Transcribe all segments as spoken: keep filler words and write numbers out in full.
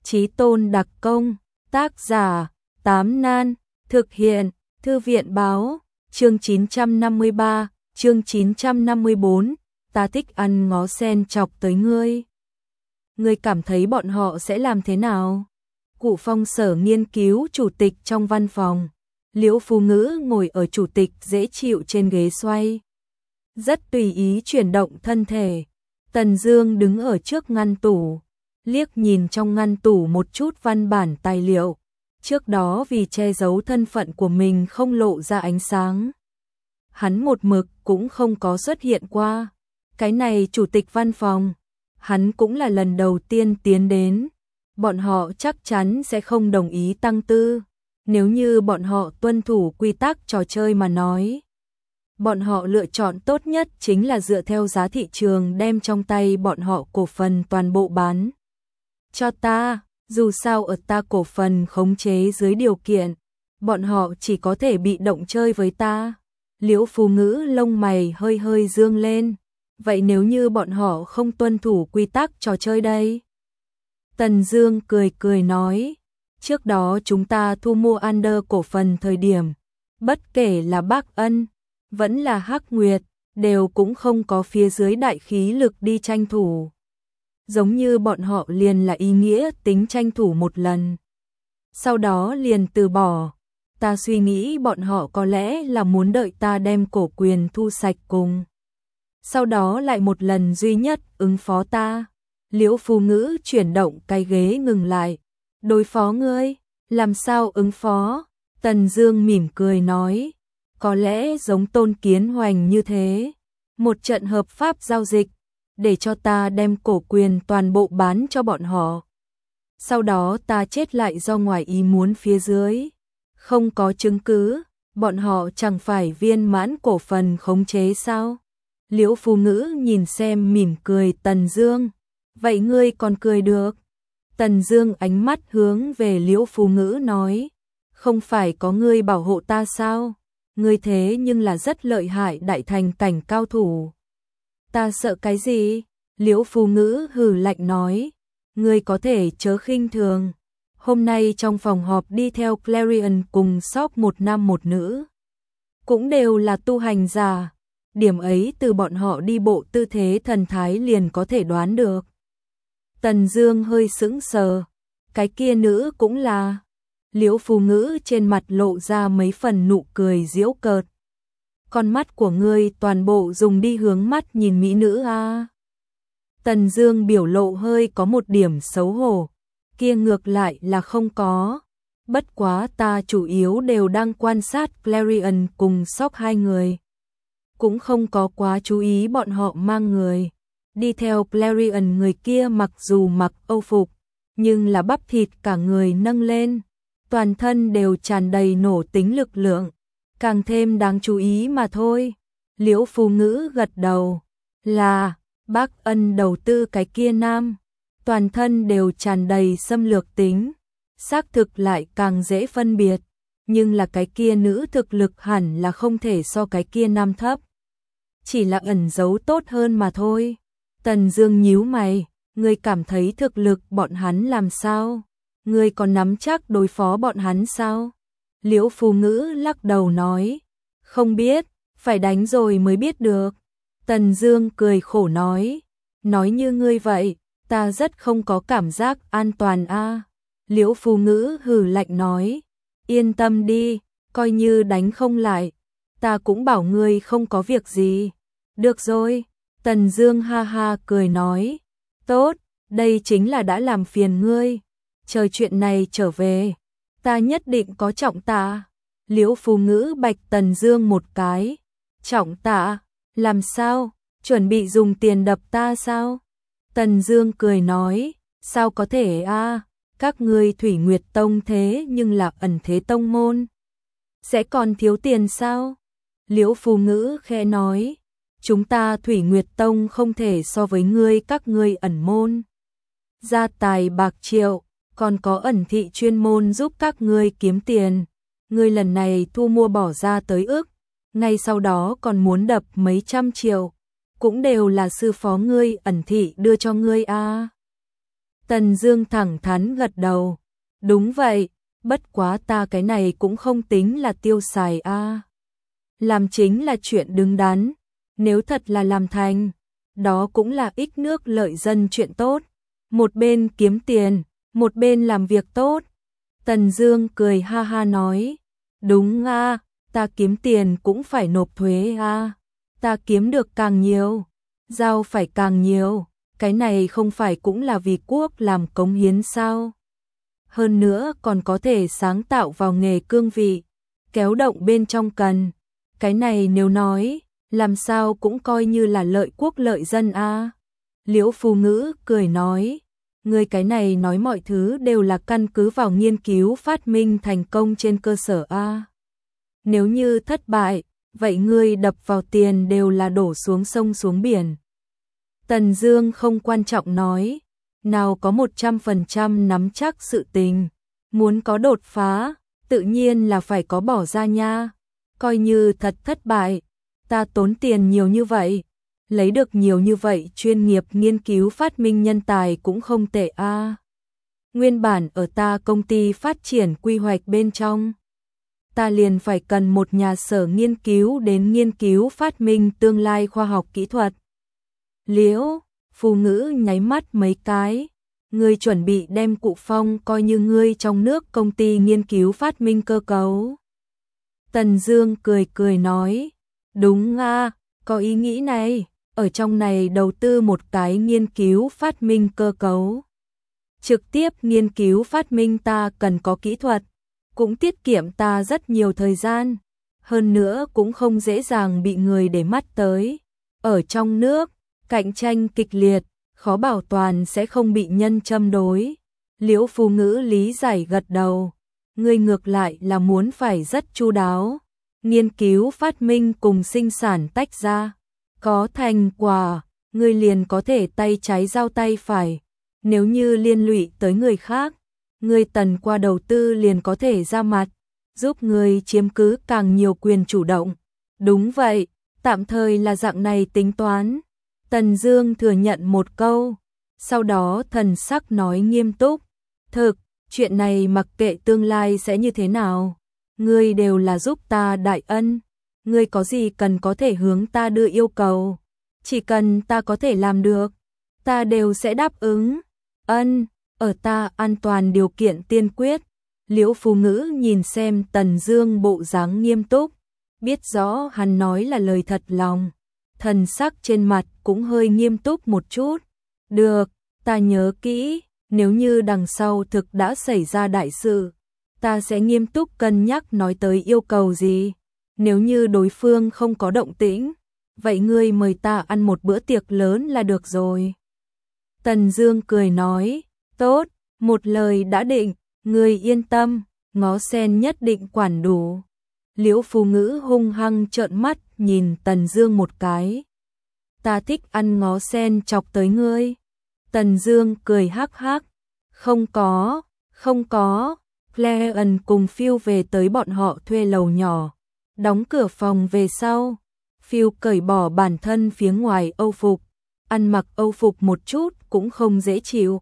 Chí tôn đặc công, tác giả, Tám Nan, thực hiện, Thư viện báo, chương chín trăm năm mươi ba, chương chín trăm năm mươi bốn, ta thích ăn ngó sen chọc tới ngươi. Ngươi cảm thấy bọn họ sẽ làm thế nào? Cụ Phong Sở nghiên cứu chủ tịch trong văn phòng. Liễu Phú Ngữ ngồi ở chủ tịch dễ chịu trên ghế xoay, rất tùy ý chuyển động thân thể. Tần Dương đứng ở trước ngăn tủ, liếc nhìn trong ngăn tủ một chút văn bản tài liệu, trước đó vì che giấu thân phận của mình không lộ ra ánh sáng, hắn một mực cũng không có xuất hiện qua. Cái này chủ tịch văn phòng, hắn cũng là lần đầu tiên tiến đến, bọn họ chắc chắn sẽ không đồng ý tăng tư. Nếu như bọn họ tuân thủ quy tắc trò chơi mà nói, bọn họ lựa chọn tốt nhất chính là dựa theo giá thị trường đem trong tay bọn họ cổ phần toàn bộ bán cho ta, dù sao ở ta cổ phần khống chế dưới điều kiện, bọn họ chỉ có thể bị động chơi với ta. Liễu Phú Ngữ lông mày hơi hơi dương lên, vậy nếu như bọn họ không tuân thủ quy tắc trò chơi đây? Tần Dương cười cười nói, trước đó chúng ta thu mua Under cổ phần thời điểm, bất kể là Bác Ân, vẫn là Hắc Nguyệt, đều cũng không có phía dưới đại khí lực đi tranh thủ. Giống như bọn họ liền là ý nghĩa tính tranh thủ một lần, sau đó liền từ bỏ. Ta suy nghĩ bọn họ có lẽ là muốn đợi ta đem cổ quyền thu sạch cùng, sau đó lại một lần duy nhất ứng phó ta. Liễu Phú Ngữ chuyển động cái ghế ngừng lại. Đối phó ngươi, làm sao ứng phó? Tần Dương mỉm cười nói, có lẽ giống Tôn Kiến Hoành như thế, một trận hợp pháp giao dịch, để cho ta đem cổ quyền toàn bộ bán cho bọn họ. Sau đó ta chết lại do ngoài ý muốn phía dưới, không có chứng cứ, bọn họ chẳng phải viên mãn cổ phần khống chế sao? Liễu Phú Ngữ nhìn xem mỉm cười Tần Dương, vậy ngươi còn cười được? Tần Dương ánh mắt hướng về Liễu Phú Ngữ nói, không phải có ngươi bảo hộ ta sao? Ngươi thế nhưng là rất lợi hại đại thành cảnh cao thủ. Ta sợ cái gì? Liễu Phú Ngữ hừ lạnh nói, ngươi có thể chớ khinh thường. Hôm nay trong phòng họp đi theo Clarion cùng shop một nam một nữ, cũng đều là tu hành giả. Điểm ấy từ bọn họ đi bộ tư thế thần thái liền có thể đoán được. Tần Dương hơi sững sờ, cái kia nữ cũng là? Liễu Phú Ngữ trên mặt lộ ra mấy phần nụ cười giễu cợt. Con mắt của ngươi toàn bộ dùng đi hướng mắt nhìn mỹ nữ a. À? Tần Dương biểu lộ hơi có một điểm xấu hổ, kia ngược lại là không có. Bất quá ta chủ yếu đều đang quan sát Clarion cùng Sóc hai người, cũng không có quá chú ý bọn họ mang người. Đi theo Clarion người kia mặc dù mặc âu phục, nhưng là bắp thịt cả người nâng lên, toàn thân đều tràn đầy nổ tính lực lượng, càng thêm đáng chú ý mà thôi. Liễu Phú Ngữ gật đầu, là Bác Ân đầu tư cái kia nam, toàn thân đều tràn đầy xâm lược tính, xác thực lại càng dễ phân biệt, nhưng là cái kia nữ thực lực hẳn là không thể so cái kia nam thấp, chỉ là ẩn giấu tốt hơn mà thôi. Tần Dương nhíu mày, ngươi cảm thấy thực lực bọn hắn làm sao? Ngươi còn nắm chắc đối phó bọn hắn sao? Liễu Phú Ngữ lắc đầu nói, không biết, phải đánh rồi mới biết được. Tần Dương cười khổ nói, nói như ngươi vậy, ta rất không có cảm giác an toàn a. À. Liễu Phú Ngữ hừ lạnh nói, yên tâm đi, coi như đánh không lại, ta cũng bảo ngươi không có việc gì. Được rồi. Tần Dương ha ha cười nói, tốt, đây chính là đã làm phiền ngươi, chờ chuyện này trở về, ta nhất định có trọng tạ. Liễu Phú Ngữ bạch Tần Dương một cái, trọng tạ, làm sao, chuẩn bị dùng tiền đập ta sao? Tần Dương cười nói, sao có thể a, à? Các ngươi Thủy Nguyệt Tông thế nhưng là ẩn thế tông môn, sẽ còn thiếu tiền sao? Liễu Phú Ngữ khẽ nói, chúng ta Thủy Nguyệt Tông không thể so với ngươi các ngươi ẩn môn. Gia tài bạc triệu, còn có ẩn thị chuyên môn giúp các ngươi kiếm tiền. Ngươi lần này thu mua bỏ ra tới ức, ngay sau đó còn muốn đập mấy trăm triệu, cũng đều là sư phó ngươi ẩn thị đưa cho ngươi a. À. Tần Dương thẳng thắn gật đầu. Đúng vậy, bất quá ta cái này cũng không tính là tiêu xài a. Làm chính là chuyện đứng đắn, nếu thật là làm thành, đó cũng là ích nước lợi dân chuyện tốt. Một bên kiếm tiền, một bên làm việc tốt. Tần Dương cười ha ha nói, đúng a, ta kiếm tiền cũng phải nộp thuế a, ta kiếm được càng nhiều, giao phải càng nhiều, cái này không phải cũng là vì quốc làm cống hiến sao? Hơn nữa còn có thể sáng tạo vào nghề cương vị, kéo động bên trong cần. Cái này nếu nói, làm sao cũng coi như là lợi quốc lợi dân a. Liễu Phù Ngữ cười nói, người cái này nói mọi thứ đều là căn cứ vào nghiên cứu phát minh thành công trên cơ sở a. Nếu như thất bại, vậy ngươi đập vào tiền đều là đổ xuống sông xuống biển. Tần Dương không quan trọng nói, nào có một trăm phần trăm nắm chắc sự tình, muốn có đột phá, tự nhiên là phải có bỏ ra nha. Coi như thật thất bại, ta tốn tiền nhiều như vậy, lấy được nhiều như vậy chuyên nghiệp nghiên cứu phát minh nhân tài cũng không tệ a. Nguyên bản ở ta công ty phát triển quy hoạch bên trong, ta liền phải cần một nhà sở nghiên cứu đến nghiên cứu phát minh tương lai khoa học kỹ thuật. Liễu Phù Ngữ nháy mắt mấy cái, ngươi chuẩn bị đem Cụ Phong coi như ngươi trong nước công ty nghiên cứu phát minh cơ cấu. Tần Dương cười cười nói, đúng a, có ý nghĩ này, ở trong này đầu tư một cái nghiên cứu phát minh cơ cấu. Trực tiếp nghiên cứu phát minh ta cần có kỹ thuật, cũng tiết kiệm ta rất nhiều thời gian, hơn nữa cũng không dễ dàng bị người để mắt tới. Ở trong nước, cạnh tranh kịch liệt, khó bảo toàn sẽ không bị nhân châm đối. Liễu Phù Ngữ lý giải gật đầu, ngươi ngược lại là muốn phải rất chu đáo, nghiên cứu phát minh cùng sinh sản tách ra, có thành quả, ngươi liền có thể tay trái giao tay phải, nếu như liên lụy tới người khác, ngươi tần qua đầu tư liền có thể ra mặt, giúp ngươi chiếm cứ càng nhiều quyền chủ động. Đúng vậy, tạm thời là dạng này tính toán. Tần Dương thừa nhận một câu, sau đó thần sắc nói nghiêm túc, thực, chuyện này mặc kệ tương lai sẽ như thế nào, ngươi đều là giúp ta đại ân, ngươi có gì cần có thể hướng ta đưa yêu cầu, chỉ cần ta có thể làm được, ta đều sẽ đáp ứng. Ân, ở ta an toàn điều kiện tiên quyết. Liễu Phù Ngữ nhìn xem Tần Dương bộ dáng nghiêm túc, biết rõ hắn nói là lời thật lòng, thần sắc trên mặt cũng hơi nghiêm túc một chút. Được, ta nhớ kỹ, nếu như đằng sau thực đã xảy ra đại sự, ta sẽ nghiêm túc cân nhắc nói tới yêu cầu gì. Nếu như đối phương không có động tĩnh, vậy ngươi mời ta ăn một bữa tiệc lớn là được rồi. Tần Dương cười nói, tốt, một lời đã định, ngươi yên tâm, Ngó Sen nhất định quản đủ. Liễu Phù Ngữ hung hăng trợn mắt nhìn Tần Dương một cái. Ta thích ăn ngó sen chọc tới ngươi. Tần Dương cười hắc hắc. Không có, không có. Cleon cùng Phil về tới bọn họ thuê lầu nhỏ. Đóng cửa phòng về sau. Phil cởi bỏ bản thân phía ngoài âu phục. Ăn mặc âu phục một chút cũng không dễ chịu.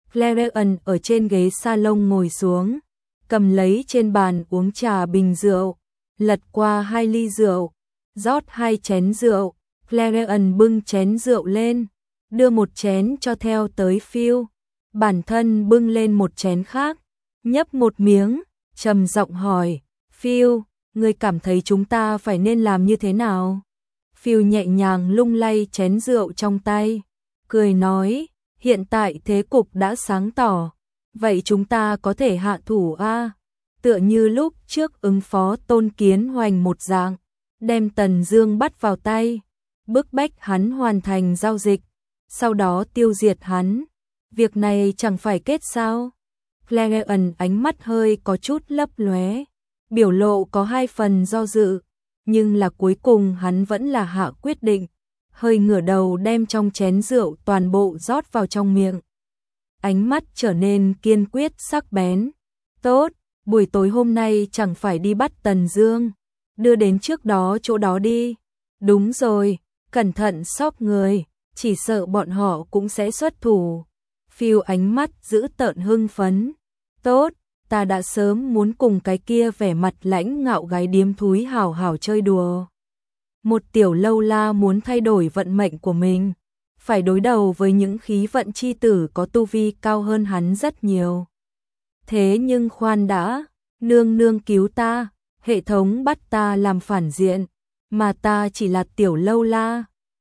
Cleon ở trên ghế salon ngồi xuống. Cầm lấy trên bàn uống trà bình rượu. Lật qua hai ly rượu. Rót hai chén rượu. Cleon bưng chén rượu lên, đưa một chén cho theo tới Phil, bản thân bưng lên một chén khác, nhấp một miếng, trầm giọng hỏi, Phil, ngươi cảm thấy chúng ta phải nên làm như thế nào? Phil nhẹ nhàng lung lay chén rượu trong tay, cười nói, hiện tại thế cục đã sáng tỏ, vậy chúng ta có thể hạ thủ a, tựa như lúc trước ứng phó Tôn Kiến Hoành một dạng, đem Tần Dương bắt vào tay, bức bách hắn hoàn thành giao dịch, sau đó tiêu diệt hắn. Việc này chẳng phải kết sao? Cleon ánh mắt hơi có chút lấp lóe, biểu lộ có hai phần do dự, nhưng là cuối cùng hắn vẫn là hạ quyết định, hơi ngửa đầu đem trong chén rượu toàn bộ rót vào trong miệng. Ánh mắt trở nên kiên quyết sắc bén. Tốt, buổi tối hôm nay chẳng phải đi bắt Tần Dương, đưa đến trước đó chỗ đó đi. Đúng rồi, cẩn thận sóc người, chỉ sợ bọn họ cũng sẽ xuất thủ. Phiêu ánh mắt giữ tợn hưng phấn. Tốt, ta đã sớm muốn cùng cái kia vẻ mặt lãnh ngạo gái điếm thúi hào hào chơi đùa. Một tiểu lâu la muốn thay đổi vận mệnh của mình, phải đối đầu với những khí vận chi tử có tu vi cao hơn hắn rất nhiều. Thế nhưng khoan đã, nương nương cứu ta, hệ thống bắt ta làm phản diện, mà ta chỉ là tiểu lâu la.